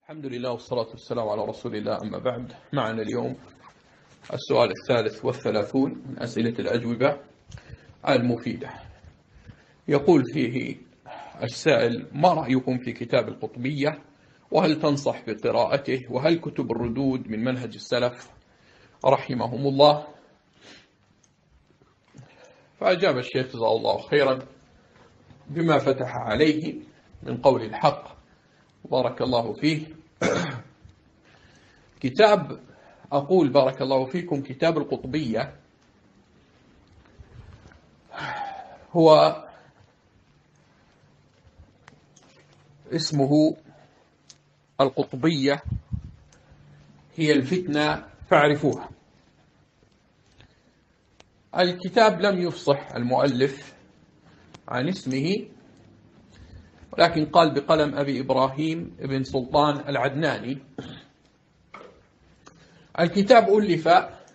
الحمد لله والصلاة والسلام على رسول الله. أما بعد، معنا اليوم السؤال 33 من أسئلة الأجوبة المفيدة. يقول فيه السائل: ما رأيكم في كتاب القطبية؟ وهل تنصح بقراءته؟ وهل كتب الردود من منهج السلف رحمهم الله؟ فأجاب الشيخ جزاه الله خيرا بما فتح عليه من قول الحق بارك الله فيه. أقول بارك الله فيكم، كتاب القطبية هو اسمه القطبية هي الفتنة فاعرفوها. الكتاب لم يفصح المؤلف عن اسمه، ولكن قال بقلم أبي إبراهيم بن سلطان العدناني. الكتاب ألف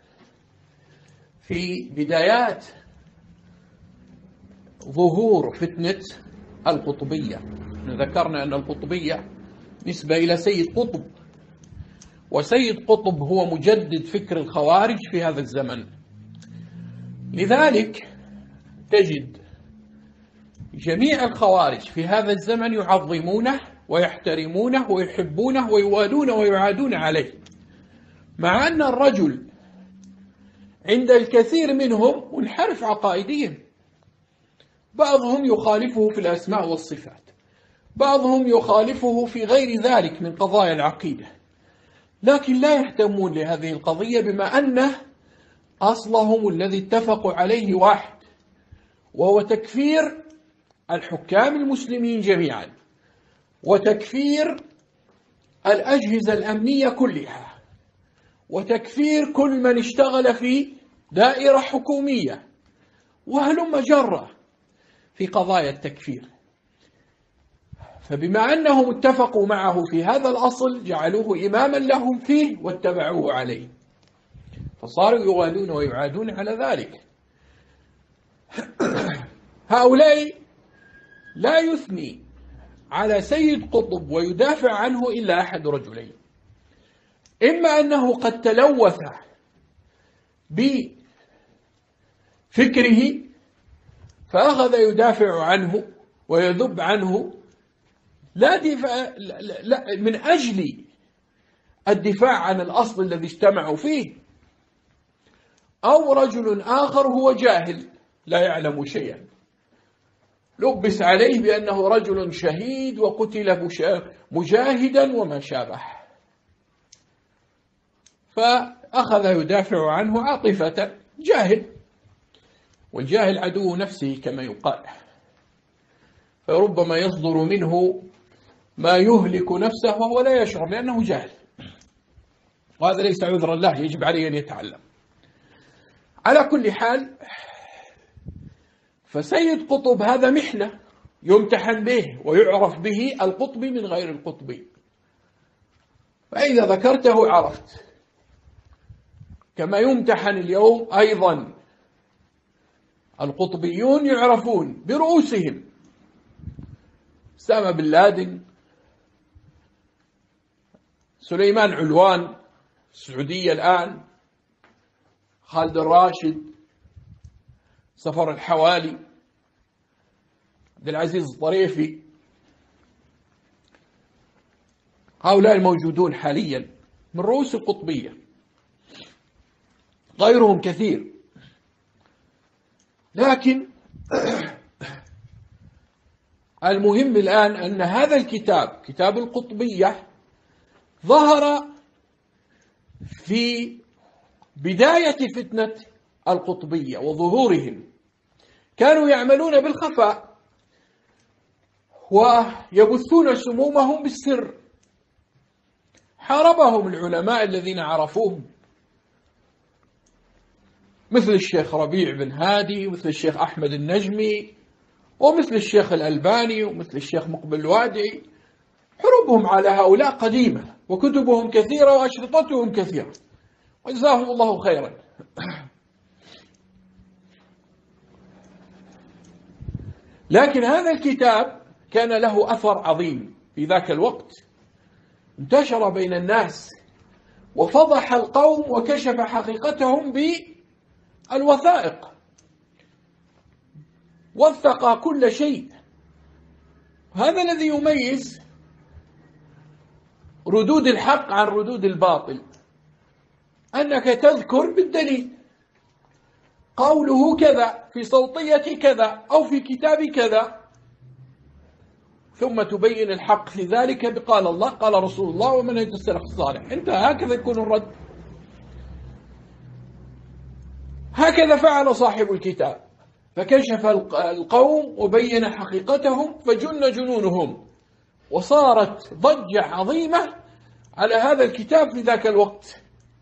في بدايات ظهور فتنة القطبية. ذكرنا أن القطبية نسبة إلى سيد قطب، وسيد قطب هو مجدد فكر الخوارج في هذا الزمن. لذلك تجد جميع الخوارج في هذا الزمن يعظمونه ويحترمونه ويحبونه ويوالونه ويعادون عليه، مع أن الرجل عند الكثير منهم منحرف عقائديا. بعضهم يخالفه في الأسماء والصفات، بعضهم يخالفه في غير ذلك من قضايا العقيدة، لكن لا يهتمون لهذه القضية بما أن أصلهم الذي اتفقوا عليه واحد، وهو تكفير الحكام المسلمين جميعا، وتكفير الأجهزة الأمنية كلها، وتكفير كل من اشتغل في دائرة حكومية، وهلم جرة في قضايا التكفير. فبما أنهم اتفقوا معه في هذا الأصل جعلوه إماما لهم فيه واتبعوه عليه، فصاروا يوالون ويعادون على ذلك. هؤلاء لا يثني على سيد قطب ويدافع عنه إلا أحد رجلين: إما أنه قد تلوث بفكره فأخذ يدافع عنه ويذب عنه لا من أجل الدفاع عن الأصل الذي اجتمعوا فيه، أو رجل آخر هو جاهل لا يعلم شيئا، لبس عليه بأنه رجل شهيد وقتل مجاهدا وما شابه، فأخذ يدافع عنه عاطفة. جاهل، والجاهل عدو نفسه كما يقال، فربما يصدر منه ما يهلك نفسه وهو لا يشعر لأنه جاهل، وهذا ليس عذرا له، يجب عليه أن يتعلم. على كل حال، فسيد قطب هذا محنة يمتحن به ويعرف به القطبي من غير القطبي، فإذا ذكرته عرفت. كما يمتحن اليوم أيضا القطبيون يعرفون برؤوسهم: أسامة بن لادن، سليمان علوان السعودية الآن، خالد الراشد، سفر الحوالي، عبد العزيز الطريفي. هؤلاء الموجودون حاليا من رؤوس القطبية، غيرهم كثير. لكن المهم الآن أن هذا الكتاب، كتاب القطبية، ظهر في بداية فتنة القطبية وظهورهم. كانوا يعملون بالخفاء ويبثون سمومهم بالسر. حاربهم العلماء الذين عرفوهم، مثل الشيخ ربيع بن هادي، ومثل الشيخ أحمد النجمي، ومثل الشيخ الألباني، ومثل الشيخ مقبل الوادعي. حروبهم على هؤلاء قديمة، وكتبهم كثيرة وأشرطتهم كثيرة، وجزاهم الله خيرا. لكن هذا الكتاب كان له أثر عظيم في ذاك الوقت، انتشر بين الناس وفضح القوم وكشف حقيقتهم بالوثائق، وثق كل شيء. هذا الذي يميز ردود الحق عن ردود الباطل، أنك تذكر بالدليل قوله كذا في صوتية كذا أو في كتاب كذا، ثم تبين الحق في ذلك بقال الله قال رسول الله ومنهج السلف الصالح. انت هكذا يكون الرد. هكذا فعل صاحب الكتاب، فكشف القوم وبين حقيقتهم فجن جنونهم، وصارت ضجة عظيمة على هذا الكتاب في ذاك الوقت.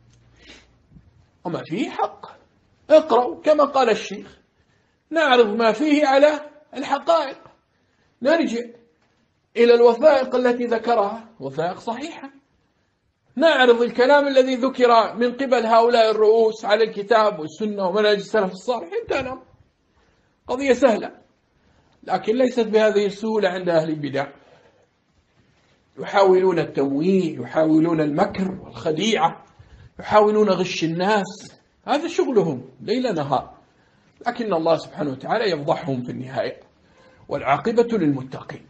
وما فيه حق، اقرأوا كما قال الشيخ، نعرض ما فيه على الحقائق، نرجع إلى الوثائق التي ذكرها، وثائق صحيحة، نعرض الكلام الذي ذكر من قبل هؤلاء الرؤوس على الكتاب والسنة ومنهج السلف الصالح، انتهى. قضية سهلة، لكن ليست بهذه السهولة عند أهل البدع. يحاولون التمويه، يحاولون المكر والخديعة، يحاولون غش الناس، هذا شغلهم ليل نهار، لكن الله سبحانه وتعالى يفضحهم في النهاية، والعاقبة للمتقين.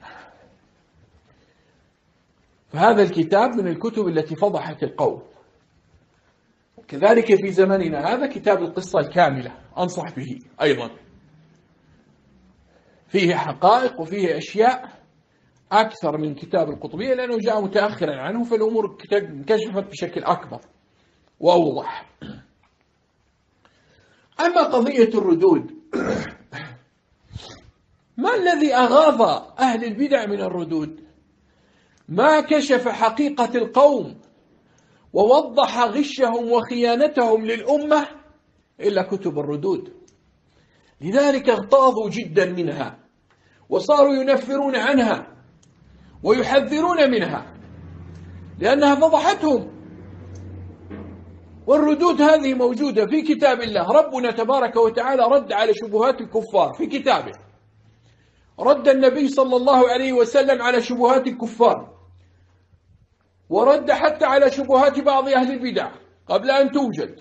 فهذا الكتاب من الكتب التي فضحت القوم. كذلك في زمننا هذا كتاب القصة الكاملة أنصح به أيضا، فيه حقائق وفيه أشياء أكثر من كتاب القطبية، لأنه جاء متأخرا عنه، فالأمور انكشفت بشكل أكبر وأوضح. أما قضية الردود، ما الذي أغاظ أهل البدع من الردود؟ ما كشف حقيقة القوم ووضح غشهم وخيانتهم للأمة إلا كتب الردود. لذلك اغتاظوا جدا منها، وصاروا ينفرون عنها ويحذرون منها، لأنها فضحتهم. والردود هذه موجودة في كتاب الله. ربنا تبارك وتعالى رد على شبهات الكفار في كتابه، رد النبي صلى الله عليه وسلم على شبهات الكفار، ورد حتى على شبهات بعض أهل البدع قبل أن توجد،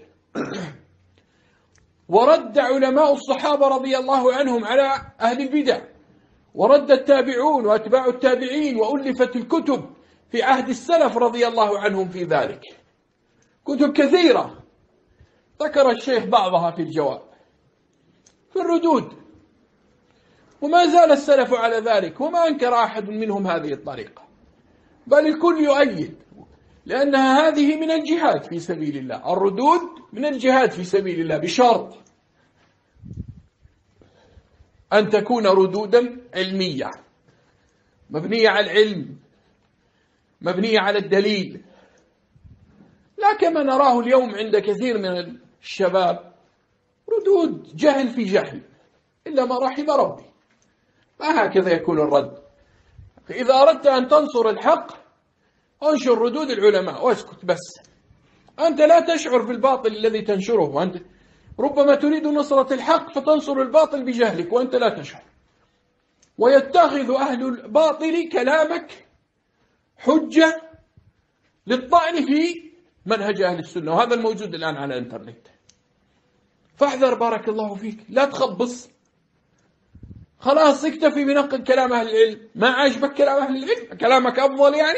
ورد علماء الصحابة رضي الله عنهم على أهل البدع، ورد التابعون وأتباع التابعين، وألفت الكتب في عهد السلف رضي الله عنهم في ذلك، كتب كثيرة ذكر الشيخ بعضها في الجواب في الردود. وما زال السلف على ذلك، وما أنكر أحد منهم هذه الطريقة، بل الكل يؤيد، لأنها هذه من الجهاد في سبيل الله. الردود من الجهاد في سبيل الله، بشرط أن تكون ردودا علمية مبنية على العلم، مبنية على الدليل، لا كما نراه اليوم عند كثير من الشباب، ردود جهل في جهل إلا ما رحم ربي. ما هكذا يكون الرد. إذا أردت أن تنصر الحق انشر ردود العلماء واسكت بس. أنت لا تشعر بالباطل الذي تنشره، وأنت ربما تريد نصرة الحق فتنصر الباطل بجهلك وأنت لا تشعر، ويتخذ أهل الباطل كلامك حجة للطعن في منهج أهل السنة، وهذا الموجود الآن على الإنترنت. فاحذر بارك الله فيك، لا تخبص، خلاص اكتفي بنقل كلام أهل العلم. ما عجبك كلام أهل العلم؟ كلامك أفضل يعني؟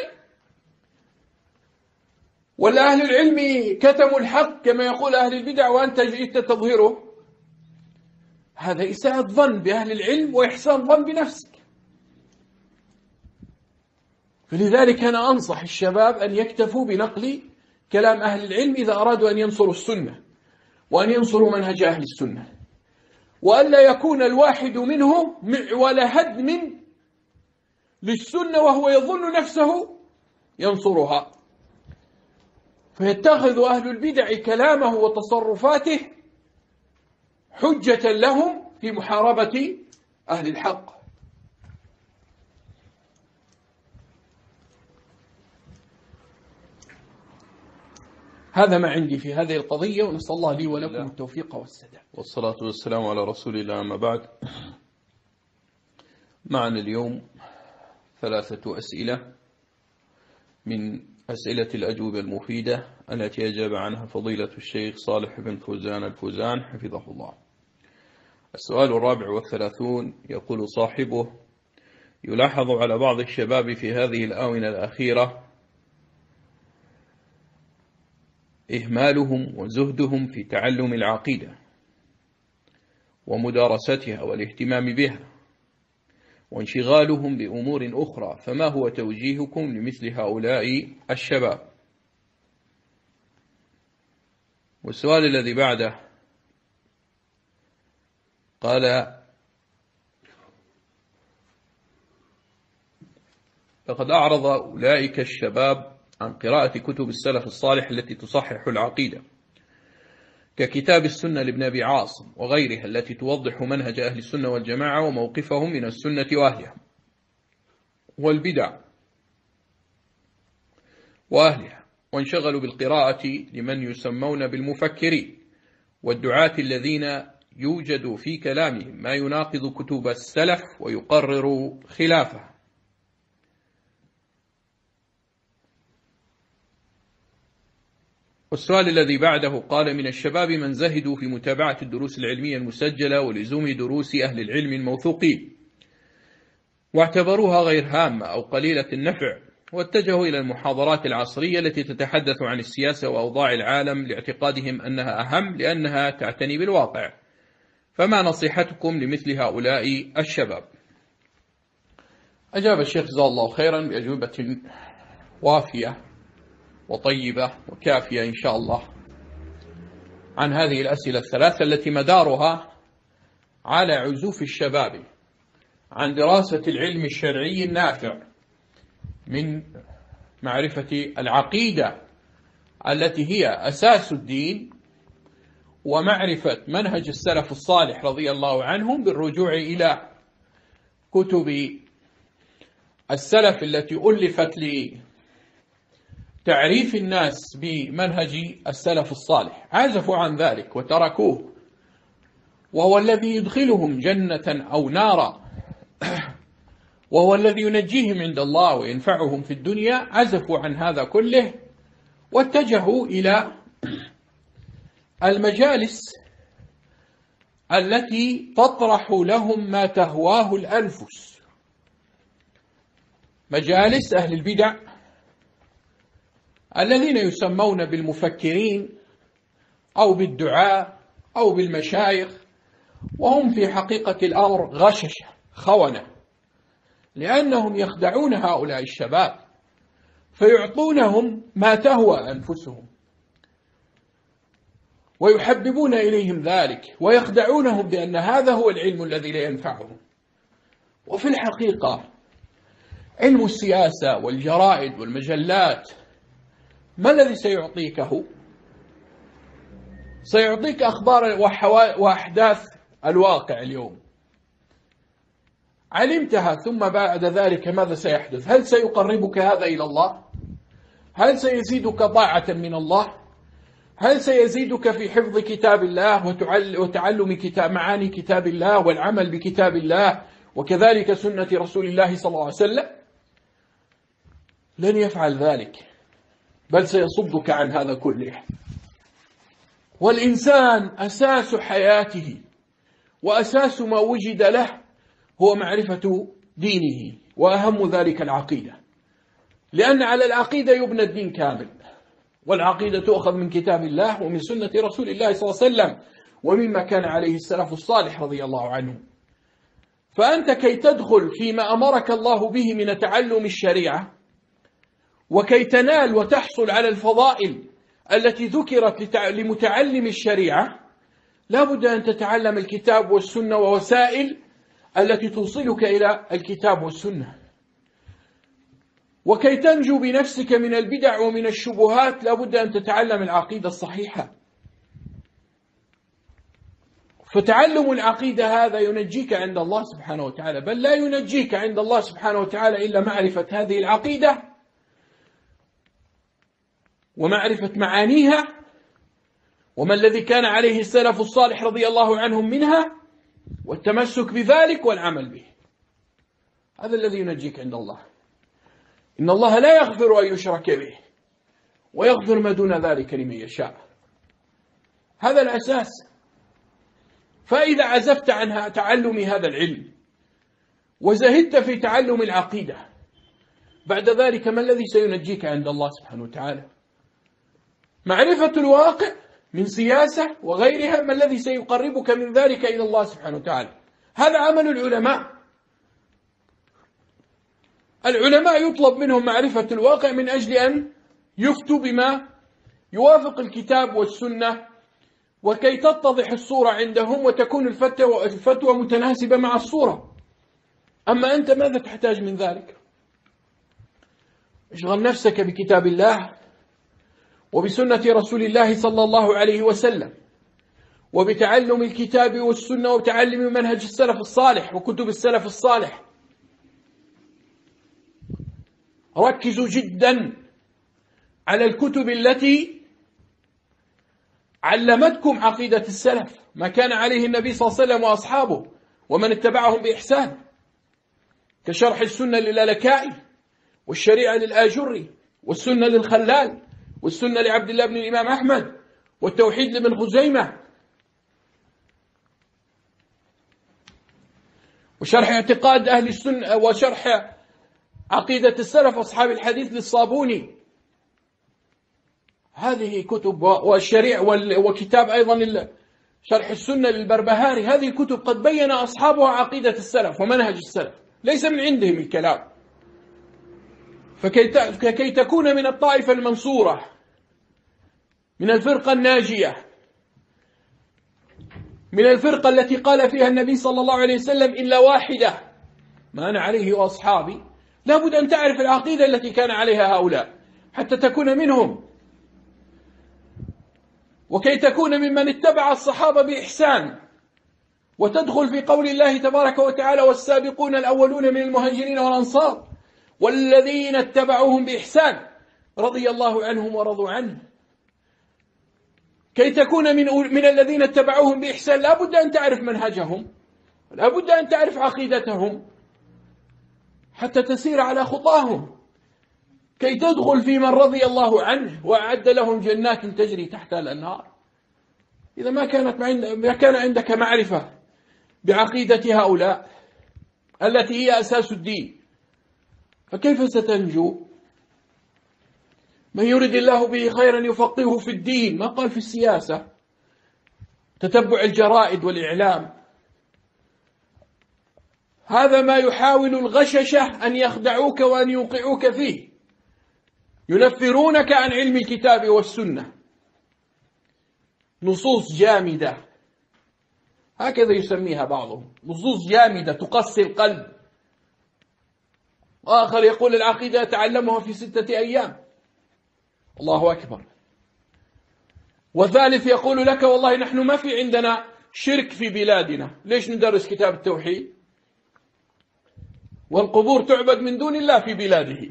ولا أهل العلم كتموا الحق كما يقول أهل البدع وأنت جئت تظهره؟ هذا إساءة ظن بأهل العلم وإحسان ظن بنفسك. فلذلك أنا أنصح الشباب أن يكتفوا بنقل كلام أهل العلم إذا أرادوا أن ينصروا السنة وأن ينصروا منهج أهل السنة، وألا يكون الواحد منهم معول هدم للسنة وهو يظن نفسه ينصرها، فيتخذ أهل البدع كلامه وتصرفاته حجة لهم في محاربة أهل الحق. هذا ما عندي في هذه القضية، ونسأل الله لي ولكم التوفيق والسداد، والصلاة والسلام على رسول الله. أما بعد، معنا اليوم 3 أسئلة من أسئلة الأجوبة المفيدة التي أجاب عنها فضيلة الشيخ صالح بن فوزان الفوزان حفظه الله. السؤال 34 يقول صاحبه: يلاحظ على بعض الشباب في هذه الآونة الأخيرة إهمالهم وزهدهم في تعلم العقيدة ومدارستها والاهتمام بها، وانشغالهم بأمور أخرى، فما هو توجيهكم لمثل هؤلاء الشباب؟ والسؤال الذي بعده قال: لقد أعرض أولئك الشباب عن قراءة كتب السلف الصالح التي تصحح العقيدة، ككتاب السنة لابن أبي عاصم وغيرها، التي توضح منهج أهل السنة والجماعة وموقفهم من السنة وأهلها والبدع وأهلها، وانشغلوا بالقراءة لمن يسمون بالمفكرين والدعاة الذين يوجد في كلامهم ما يناقض كتب السلف ويقرر خلافها. والسؤال الذي بعده قال: من الشباب من زهدوا في متابعة الدروس العلمية المسجلة ولزوم دروس أهل العلم الموثوقين، واعتبروها غير هامة أو قليلة النفع، واتجهوا إلى المحاضرات العصرية التي تتحدث عن السياسة وأوضاع العالم لاعتقادهم أنها أهم لأنها تعتني بالواقع، فما نصيحتكم لمثل هؤلاء الشباب؟ أجاب الشيخ جزاه الله خيرا بأجوبة وافية وطيبة وكافية إن شاء الله عن هذه الأسئلة الثلاثة التي مدارها على عزوف الشباب عن دراسة العلم الشرعي النافع من معرفة العقيدة التي هي أساس الدين، ومعرفة منهج السلف الصالح رضي الله عنهم بالرجوع إلى كتب السلف التي ألفت لتعريف الناس بمنهج السلف الصالح. عزفوا عن ذلك وتركوه، وهو الذي يدخلهم جنة أو نارا، وهو الذي ينجيهم عند الله وينفعهم في الدنيا. عزفوا عن هذا كله واتجهوا إلى المجالس التي تطرح لهم ما تهواه الأنفس، مجالس أهل البدع الذين يسمون بالمفكرين أو بالدعاء أو بالمشايخ، وهم في حقيقة الأمر غششة خونة، لأنهم يخدعون هؤلاء الشباب فيعطونهم ما تهوى أنفسهم ويحببون إليهم ذلك ويخدعونهم بأن هذا هو العلم الذي لا ينفعهم. وفي الحقيقة علم السياسة والجرائد والمجلات ما الذي سيعطيكه؟ سيعطيك أخبار وأحداث الواقع اليوم، علمتها، ثم بعد ذلك ماذا سيحدث؟ هل سيقربك هذا إلى الله؟ هل سيزيدك طاعة من الله؟ هل سيزيدك في حفظ كتاب الله وتعلم معاني كتاب الله والعمل بكتاب الله وكذلك سنة رسول الله صلى الله عليه وسلم؟ لن يفعل ذلك، بل سيصدك عن هذا كله. والإنسان أساس حياته وأساس ما وجد له هو معرفة دينه، وأهم ذلك العقيدة، لأن على العقيدة يبنى الدين كامل، والعقيدة تؤخذ من كتاب الله ومن سنة رسول الله صلى الله عليه وسلم ومما كان عليه السلف الصالح رضي الله عنهم. فأنت كي تدخل فيما أمرك الله به من تعلم الشريعة، وكي تنال وتحصل على الفضائل التي ذكرت لمتعلم الشريعة، لا بد أن تتعلم الكتاب والسنة ووسائل التي توصلك إلى الكتاب والسنة. وكي تنجو بنفسك من البدع ومن الشبهات لا بد أن تتعلم العقيدة الصحيحة. فتعلم العقيدة هذا ينجيك عند الله سبحانه وتعالى، بل لا ينجيك عند الله سبحانه وتعالى إلا معرفة هذه العقيدة ومعرفة معانيها وما الذي كان عليه السلف الصالح رضي الله عنهم منها، والتمسك بذلك والعمل به. هذا الذي ينجيك عند الله. إن الله لا يغفر أن يشرك به ويغفر ما دون ذلك لمن يشاء. هذا الأساس. فإذا عزفت عن تعلم هذا العلم وزهدت في تعلم العقيدة، بعد ذلك ما الذي سينجيك عند الله سبحانه وتعالى؟ معرفة الواقع من سياسة وغيرها، ما الذي سيقربك من ذلك إلى الله سبحانه وتعالى؟ هذا عمل العلماء. العلماء يطلب منهم معرفة الواقع من أجل أن يفتوا بما يوافق الكتاب والسنة، وكي تتضح الصورة عندهم وتكون الفتوى متناسبة مع الصورة. أما أنت ماذا تحتاج من ذلك؟ اشغل نفسك بكتاب الله وبسنة رسول الله صلى الله عليه وسلم، وبتعلم الكتاب والسنة وبتعلم منهج السلف الصالح وكتب السلف الصالح. ركزوا جدا على الكتب التي علمتكم عقيدة السلف، ما كان عليه النبي صلى الله عليه وسلم وأصحابه ومن اتبعهم بإحسان، كشرح السنة للالكائي، والشريعة للآجري، والسنة للخلال، والسنة لعبد الله بن الإمام أحمد، والتوحيد لابن خزيمة، وشرح اعتقاد أهل السنة، وشرح عقيدة السلف أصحاب الحديث للصابوني. هذه كتب، والشريعة، وكتاب أيضا شرح السنة للبربهاري. هذه كتب قد بين أصحابها عقيدة السلف ومنهج السلف، ليس من عندهم الكلام. فكي تكون من الطائفة المنصورة، من الفرقة الناجية، من الفرقة التي قال فيها النبي صلى الله عليه وسلم إلا واحدة ما أنا عليه وأصحابي، لابد أن تعرف العقيدة التي كان عليها هؤلاء حتى تكون منهم، وكي تكون ممن اتبع الصحابة بإحسان، وتدخل في قول الله تبارك وتعالى: والسابقون الأولون من المهاجرين والأنصار والذين اتبعوهم بإحسان رضي الله عنهم ورضوا عنه. كي تكون من الذين اتبعوهم بإحسان لا بد أن تعرف منهجهم، لا بد أن تعرف عقيدتهم حتى تسير على خطاهم، كي تدخل في من رضي الله عنه وأعد لهم جنات تجري تحتها الأنهار. إذا ما كان عندك معرفة بعقيدة هؤلاء التي هي أساس الدين، فكيف ستنجو؟ من يرد الله به خيرا يفقهه في الدين، ما قال في السياسة. تتبع الجرائد والإعلام، هذا ما يحاول الغششة أن يخدعوك وأن يوقعوك فيه، ينفرونك عن علم الكتاب والسنة. نصوص جامدة، هكذا يسميها بعضهم، نصوص جامدة تقسي القلب. وآخر يقول العقيدة تعلمها في 6 أيام. الله أكبر. وثالث يقول لك: والله نحن ما في عندنا شرك في بلادنا، ليش ندرس كتاب التوحيد؟ والقبور تعبد من دون الله في بلاده.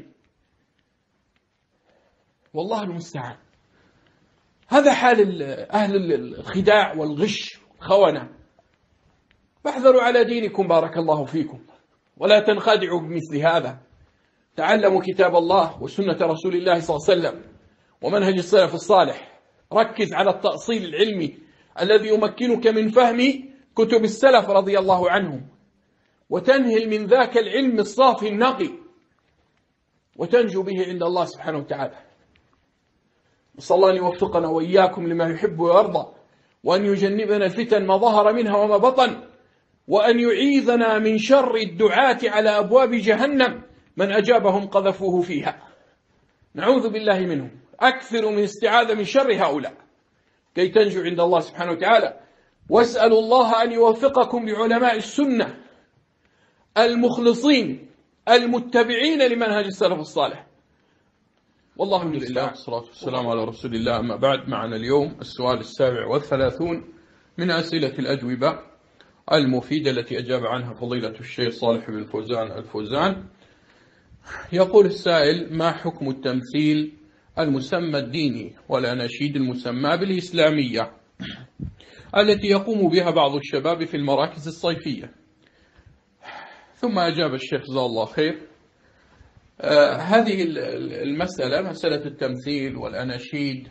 والله المستعان. هذا حال أهل الخداع والغش والخونة. فاحذروا على دينكم بارك الله فيكم، ولا تنخدعوا بمثل هذا. تعلموا كتاب الله وسنة رسول الله صلى الله عليه وسلم ومنهج السلف الصالح. ركز على التأصيل العلمي الذي يمكنك من فهم كتب السلف رضي الله عنهم، وتنهل من ذاك العلم الصافي النقي، وتنجو به عند الله سبحانه وتعالى. نسأل الله أن يوفقنا وإياكم لما يحب ويرضى، وأن يجنبنا الفتن ما ظهر منها وما بطن، وأن يعيذنا من شر الدعاة على أبواب جهنم من أجابهم قذفوه فيها. نعوذ بالله منهم. أكثر من استعاذة من شر هؤلاء كي تنجو عند الله سبحانه وتعالى. واسألوا الله أن يوفقكم بعلماء السنة المخلصين المتبعين لمنهج السلف الصالح. والله الحمد لله والصلاة والسلام على رسول الله. أما بعد، معنا اليوم السؤال 37 من أسئلة الأجوبة المفيدة التي أجاب عنها فضيلة الشيخ صالح بن فوزان الفوزان. يقول السائل: ما حكم التمثيل المسمى الديني والأناشيد المسمى بالإسلامية التي يقوم بها بعض الشباب في المراكز الصيفية؟ ثم أجاب الشيخ جزاه الله خير: هذه المسألة، مسألة التمثيل والأناشيد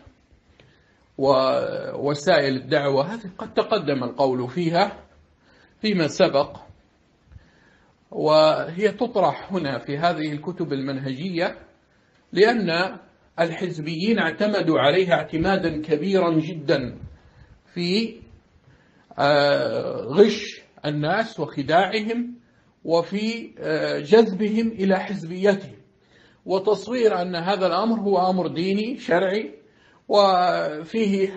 ووسائل الدعوة، هذه قد تقدم القول فيها فيما سبق، وهي تطرح هنا في هذه الكتب المنهجية لأن الحزبيين اعتمدوا عليها اعتمادا كبيرا جدا في غش الناس وخداعهم وفي جذبهم إلى حزبيتهم، وتصوير أن هذا الأمر هو أمر ديني شرعي وفيه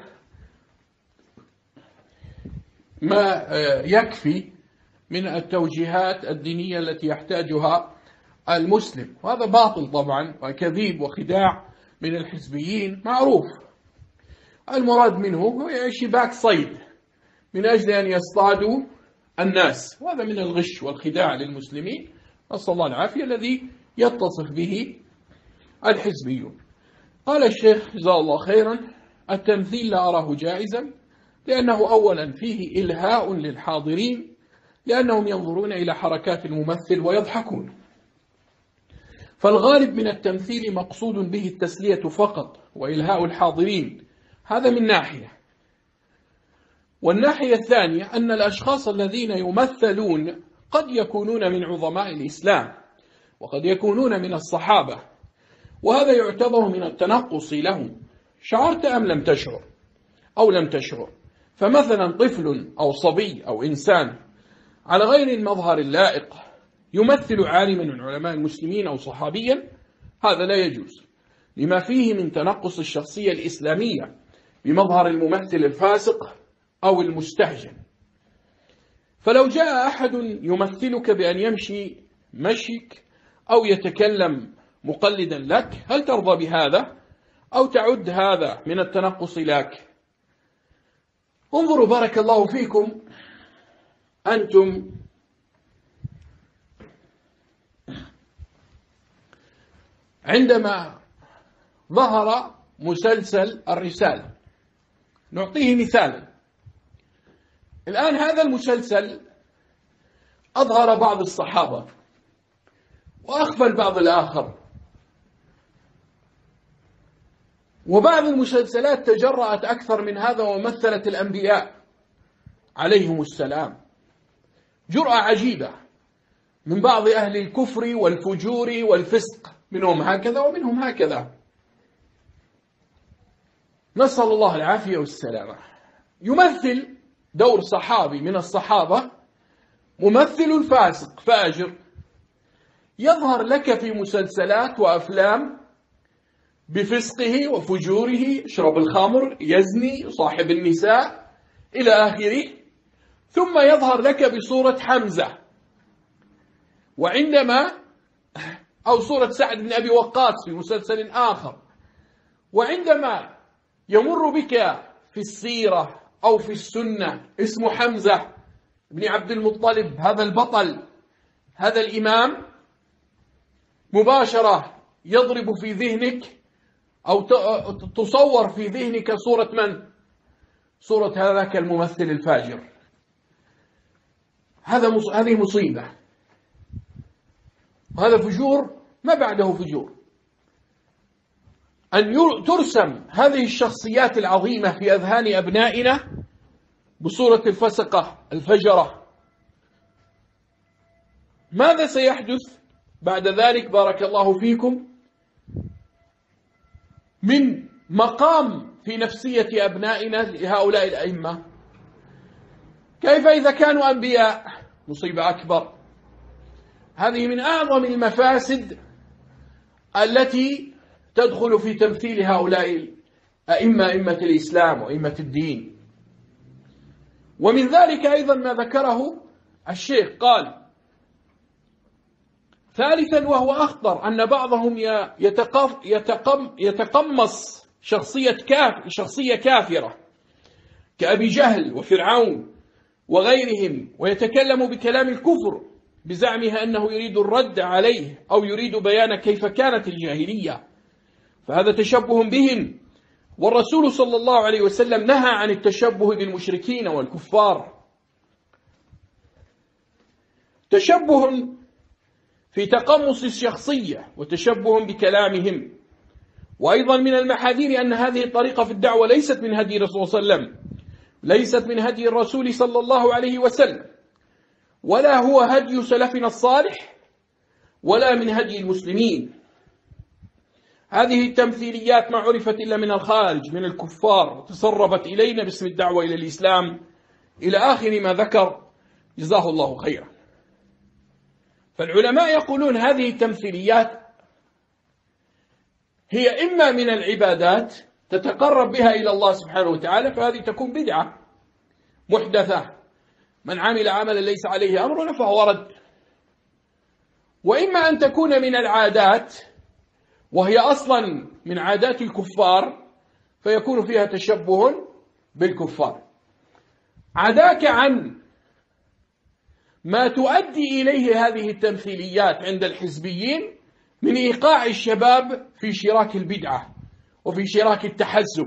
ما يكفي من التوجيهات الدينية التي يحتاجها المسلم. وهذا باطل طبعا وكذيب وخداع من الحزبيين معروف. المراد منه هو شباك صيد من أجل أن يصطادوا الناس، وهذا من الغش والخداع للمسلمين، نسأل الله العافية، الذي يتصف به الحزبيون. قال الشيخ جزاه الله خيرا: التمثيل لا أراه جائزا، لأنه أولا فيه إلهاء للحاضرين، لأنهم ينظرون إلى حركات الممثل ويضحكون، فالغالب من التمثيل مقصود به التسلية فقط وإلهاء الحاضرين، هذا من ناحية. والناحية الثانية أن الأشخاص الذين يمثلون قد يكونون من عظماء الإسلام وقد يكونون من الصحابة، وهذا يعتبر من التنقص لهم، شعرت أم لم تشعر أو لم تشعر. فمثلا طفل أو صبي أو إنسان على غير المظهر اللائق يمثل عالما من علماء المسلمين أو صحابيا، هذا لا يجوز لما فيه من تنقص الشخصية الإسلامية بمظهر الممثل الفاسق أو المستهجن. فلو جاء أحد يمثلك بأن يمشي مشيك أو يتكلم مقلدا لك، هل ترضى بهذا أو تعد هذا من التنقص لك؟ انظروا بارك الله فيكم، أنتم عندما ظهر مسلسل الرسالة، نعطيه مثالا، الآن هذا المسلسل أظهر بعض الصحابة وأخفى البعض الآخر، وبعض المسلسلات تجرأت أكثر من هذا ومثلت الأنبياء عليهم السلام، جرأة عجيبة من بعض أهل الكفر والفجور والفسق، منهم هكذا ومنهم هكذا، نسأل الله العافية والسلامة. يمثل دور صحابي من الصحابة، ممثل فاسق فاجر، يظهر لك في مسلسلات وأفلام بفسقه وفجوره، يشرب الخمر، يزني، يصاحب النساء إلى آخره، ثم يظهر لك بصورة حمزة، وعندما أو صورة سعد بن أبي وقاص في مسلسل آخر، وعندما يمر بك في السيرة أو في السنة اسم حمزة بن عبد المطلب، هذا البطل، هذا الإمام، مباشرة يضرب في ذهنك أو تصور في ذهنك صورة من؟ صورة هذاك الممثل الفاجر. هذه مصيبة، وهذا فجور ما بعده فجور، أن ترسم هذه الشخصيات العظيمة في أذهان أبنائنا بصورة الفسقة الفجرة. ماذا سيحدث بعد ذلك بارك الله فيكم من مقام في نفسية أبنائنا لهؤلاء الأئمة؟ كيف إذا كانوا أنبياء؟ مصيبة أكبر. هذه من أعظم المفاسد التي تدخل في تمثيل هؤلاء أئمة الإسلام وأئمة الدين. ومن ذلك أيضا ما ذكره الشيخ، قال ثالثا وهو أخطر، أن بعضهم يتقمص شخصية كافرة كأبي جهل وفرعون وغيرهم، ويتكلم بكلام الكفر بزعمها أنه يريد الرد عليه أو يريد بيان كيف كانت الجاهلية، فهذا تشبه بهم، والرسول صلى الله عليه وسلم نهى عن التشبه بالمشركين والكفار. تشبه في تقمص الشخصية وتشبه بكلامهم. وأيضا من المحاذير أن هذه الطريقة في الدعوة ليست من هدي الرسول صلى الله عليه وسلم، ليست من هدي الرسول صلى الله عليه وسلم، ولا هو هدي سلفنا الصالح، ولا من هدي المسلمين. هذه التمثيليات ما عرفت إلا من الخارج، من الكفار، تسربت إلينا باسم الدعوة إلى الإسلام إلى آخر ما ذكر، جزاه الله خيرا. فالعلماء يقولون هذه التمثيليات هي إما من العبادات تتقرب بها إلى الله سبحانه وتعالى، فهذه تكون بدعة محدثة، من عمل عملا ليس عليه أمرنا فهو رد. وإما أن تكون من العادات، وهي أصلا من عادات الكفار، فيكون فيها تشبه بالكفار. عداك عن ما تؤدي إليه هذه التمثيليات عند الحزبيين من إيقاع الشباب في شراك البدعة وفي شراك التحزب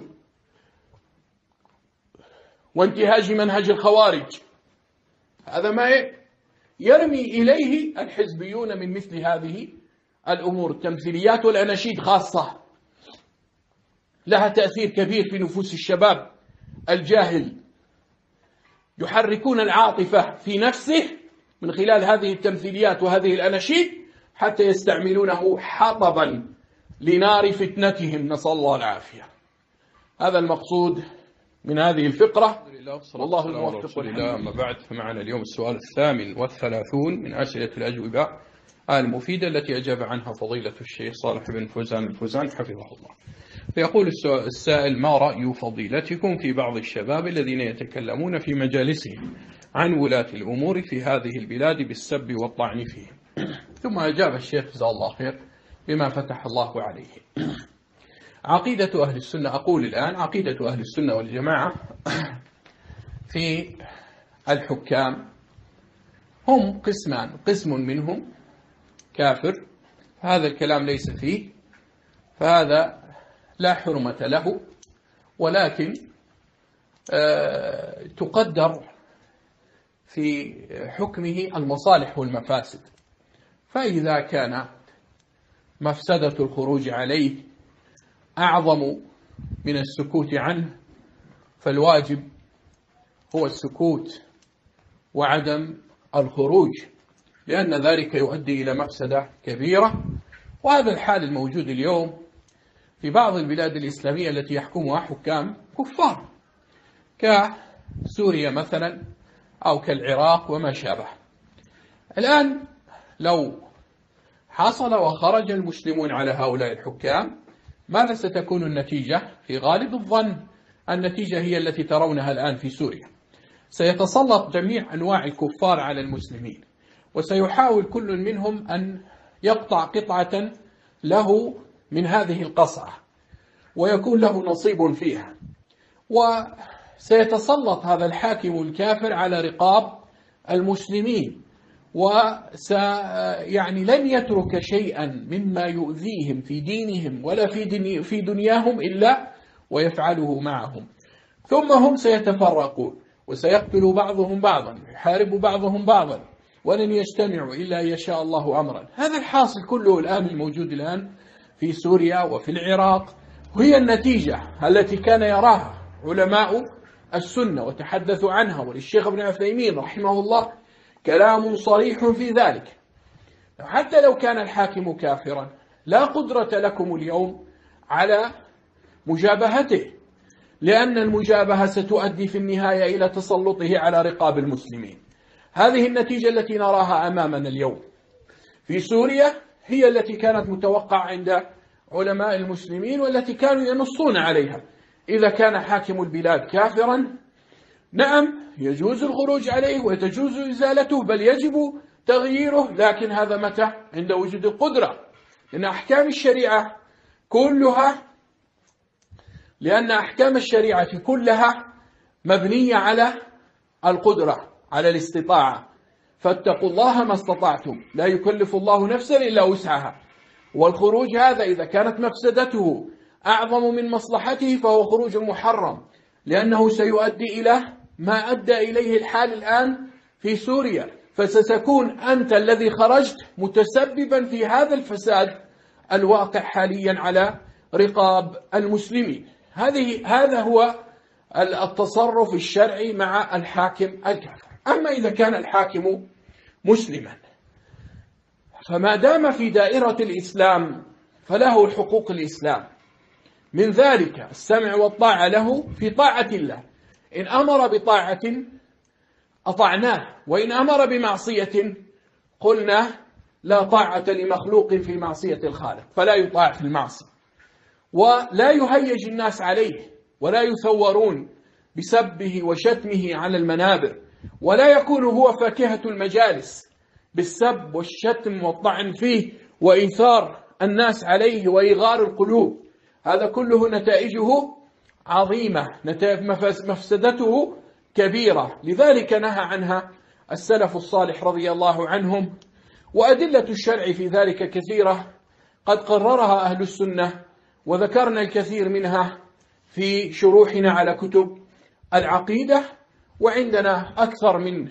وانتهاج منهج الخوارج. هذا ما يرمي إليه الحزبيون من مثل هذه الأمور. التمثيليات والأناشيد خاصة لها تأثير كبير في نفوس الشباب الجاهل، يحركون العاطفة في نفسه من خلال هذه التمثيليات وهذه الأناشيد حتى يستعملونه حطبا لنار فتنتهم، نسأل الله العافية. هذا المقصود من هذه الفقرة، والله الموفق والحمد لله. أما بعد، فمعنا اليوم السؤال 38 من أسئلة الأجوبة المفيدة التي أجاب عنها فضيلة الشيخ صالح بن فوزان الفوزان حفظه الله. فيقول السائل: ما رأي فضيلتكم في بعض الشباب الذين يتكلمون في مجالسهم عن ولاة الأمور في هذه البلاد بالسب والطعن فيهم؟ ثم أجاب الشيخ جزاه الله خير بما فتح الله عليه. عقيدة أهل السنة، أقول الآن عقيدة أهل السنة والجماعة في الحكام هم قسمان: قسم منهم كافر، هذا الكلام ليس فيه، فهذا لا حرمة له، ولكن تقدر في حكمه المصالح والمفاسد. فإذا كان مفسدة الخروج عليه أعظم من السكوت عنه، فالواجب هو السكوت وعدم الخروج، لأن ذلك يؤدي إلى مفسدة كبيرة. وهذا الحال الموجود اليوم في بعض البلاد الإسلامية التي يحكمها حكام كفار كسوريا مثلا أو كالعراق وما شابه. الآن لو حصل وخرج المسلمون على هؤلاء الحكام، ماذا ستكون النتيجة؟ في غالب الظن النتيجة هي التي ترونها الآن في سوريا. سيتسلط جميع أنواع الكفار على المسلمين، وسيحاول كل منهم أن يقطع قطعة له من هذه القصعة ويكون له نصيب فيها. وسيتسلط هذا الحاكم الكافر على رقاب المسلمين، يعني لن يترك شيئا مما يؤذيهم في دينهم ولا في دنياهم إلا ويفعله معهم. ثم هم سيتفرقون وسيقتل بعضهم بعضا، يحارب بعضهم بعضا، ولن يجتمعوا إلا يشاء الله أمرا. هذا الحاصل كله الآن الموجود الآن في سوريا وفي العراق، وهي النتيجة التي كان يراها علماء السنة وتحدثوا عنها، وللشيخ ابن عثيمين رحمه الله كلام صريح في ذلك. حتى لو كان الحاكم كافرا لا قدرة لكم اليوم على مجابهته، لأن المجابهة ستؤدي في النهاية إلى تسلطه على رقاب المسلمين. هذه النتيجة التي نراها أمامنا اليوم في سوريا هي التي كانت متوقعة عند علماء المسلمين، والتي كانوا ينصون عليها. إذا كان حاكم البلاد كافرا، نعم يجوز الخروج عليه وتجوز إزالته، بل يجب تغييره، لكن هذا متى؟ عند وجود القدرة. لأن أحكام الشريعة كلها مبنية على القدرة، على الاستطاعة. فاتقوا الله ما استطعتم، لا يكلف الله نفسا إلا وسعها. والخروج هذا إذا كانت مفسدته أعظم من مصلحته فهو خروج محرم، لأنه سيؤدي إلى ما أدى إليه الحال الآن في سوريا. فستكون أنت الذي خرجت متسببا في هذا الفساد الواقع حاليا على رقاب المسلمين. هذا هو التصرف الشرعي مع الحاكم الكافر. أما إذا كان الحاكم مسلما فما دام في دائرة الإسلام فله حقوق الإسلام، من ذلك السمع والطاعة له في طاعة الله، إن أمر بطاعة أطعناه، وإن أمر بمعصية قلنا لا طاعة لمخلوق في معصية الخالق، فلا يطاع في المعصية، ولا يهيج الناس عليه، ولا يثورون بسبه وشتمه على المنابر، ولا يكون هو فاكهة المجالس بالسب والشتم والطعن فيه وإيثار الناس عليه وإيغار القلوب. هذا كله نتائجه عظيمة، مفسدته كبيرة، لذلك نهى عنها السلف الصالح رضي الله عنهم، وأدلة الشرع في ذلك كثيرة قد قررها أهل السنة، وذكرنا الكثير منها في شروحنا على كتب العقيدة، وعندنا أكثر من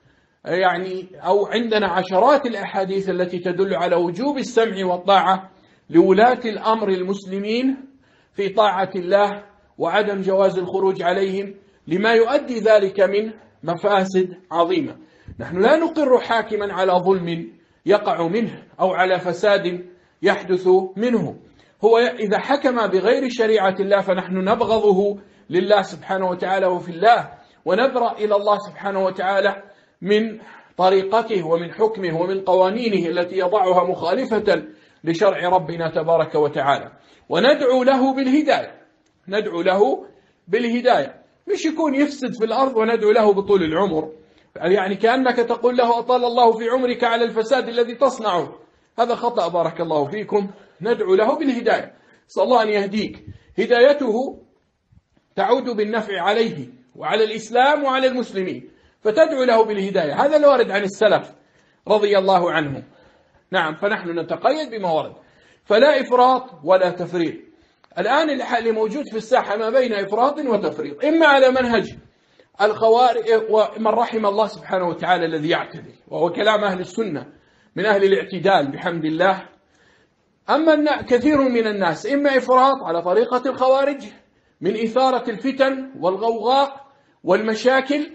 أو عندنا عشرات الأحاديث التي تدل على وجوب السمع والطاعة لولاة الأمر المسلمين في طاعة الله، وعدم جواز الخروج عليهم لما يؤدي ذلك من مفاسد عظيمة. نحن لا نقر حاكما على ظلم يقع منه أو على فساد يحدث منه. هو إذا حكم بغير شريعة الله فنحن نبغضه لله سبحانه وتعالى وفي الله، ونبرأ إلى الله سبحانه وتعالى من طريقته ومن حكمه ومن قوانينه التي يضعها مخالفة لشرع ربنا تبارك وتعالى، وندعو له بالهداية. ندعو له بالهداية، مش يكون يفسد في الأرض وندعو له بطول العمر، يعني كأنك تقول له أطال الله في عمرك على الفساد الذي تصنعه. هذا خطأ بارك الله فيكم. ندعو له بالهداية، صلى الله أن يهديك. هدايته تعود بالنفع عليه وعلى الإسلام وعلى المسلمين، فتدعو له بالهداية. هذا الوارد عن السلف رضي الله عنهم. نعم، فنحن نتقيد بما ورد، فلا إفراط ولا تفريط. الآن اللي موجود في الساحة ما بين إفراط وتفريط، إما على منهج الخوارج ومن رحم الله سبحانه وتعالى الذي يعتدل، وهو كلام أهل السنة من أهل الاعتدال بحمد الله. أما كثير من الناس إما إفراط على طريقة الخوارج من إثارة الفتن والغوغاء والمشاكل،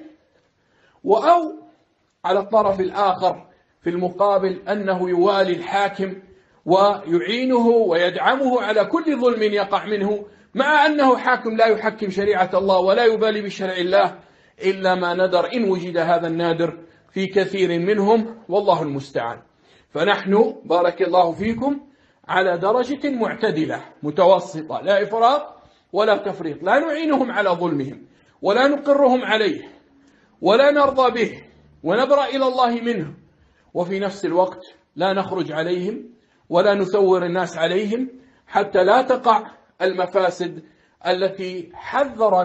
أو على الطرف الآخر في المقابل أنه يوالي الحاكم ويعينه ويدعمه على كل ظلم يقع منه، مع أنه حاكم لا يحكم شريعة الله ولا يبالي بشرع الله إلا ما ندر، إن وجد هذا النادر في كثير منهم، والله المستعان. فنحن بارك الله فيكم على درجة معتدلة متوسطة، لا إفراط ولا تفريط، لا نعينهم على ظلمهم ولا نقرهم عليه ولا نرضى به ونبرأ إلى الله منه، وفي نفس الوقت لا نخرج عليهم ولا نثور الناس عليهم حتى لا تقع المفاسد التي حذر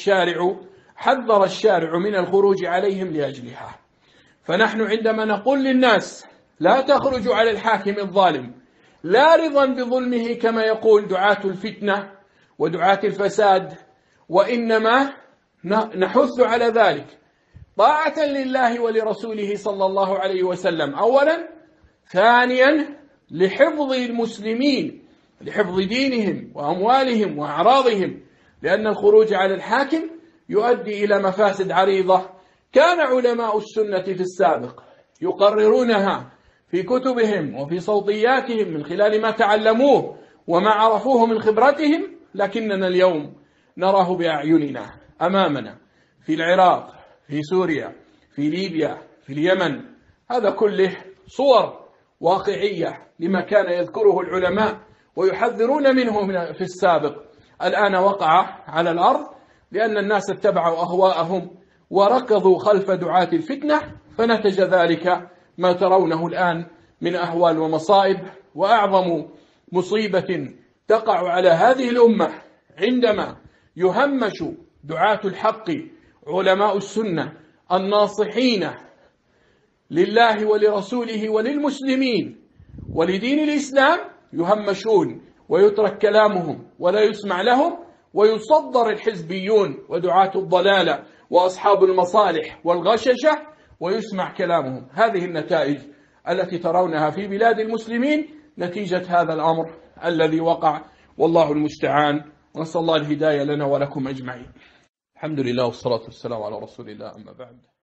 الشارع من الخروج عليهم لأجلها. فنحن عندما نقول للناس لا تخرجوا على الحاكم الظالم، لا رضا بظلمه كما يقول دعاة الفتنة ودعاة الفساد، وإنما نحث على ذلك طاعة لله ولرسوله صلى الله عليه وسلم أولا، ثانيا لحفظ المسلمين، لحفظ دينهم وأموالهم وأعراضهم، لأن الخروج على الحاكم يؤدي إلى مفاسد عريضة كان علماء السنة في السابق يقررونها في كتبهم وفي صوتياتهم من خلال ما تعلموه وما عرفوه من خبرتهم، لكننا اليوم نراه بأعيننا أمامنا في العراق، في سوريا، في ليبيا، في اليمن. هذا كله صور واقعية لما كان يذكره العلماء ويحذرون منه في السابق، الآن وقع على الأرض لأن الناس اتبعوا أهواءهم وركضوا خلف دعاة الفتنة، فنتج ذلك ما ترونه الآن من أهوال ومصائب. وأعظم مصيبة تقع على هذه الأمة عندما يهمش دعاة الحق علماء السنة الناصحين لله ولرسوله وللمسلمين ولدين الإسلام، يهمشون ويترك كلامهم ولا يسمع لهم، ويصدر الحزبيون ودعاة الضلالة وأصحاب المصالح والغششة ويسمع كلامهم. هذه النتائج التي ترونها في بلاد المسلمين نتيجة هذا الأمر الذي وقع، والله المستعان، ونسأل الله الهداية لنا ولكم أجمعين. الحمد لله والصلاة والسلام على رسول الله، أما بعد.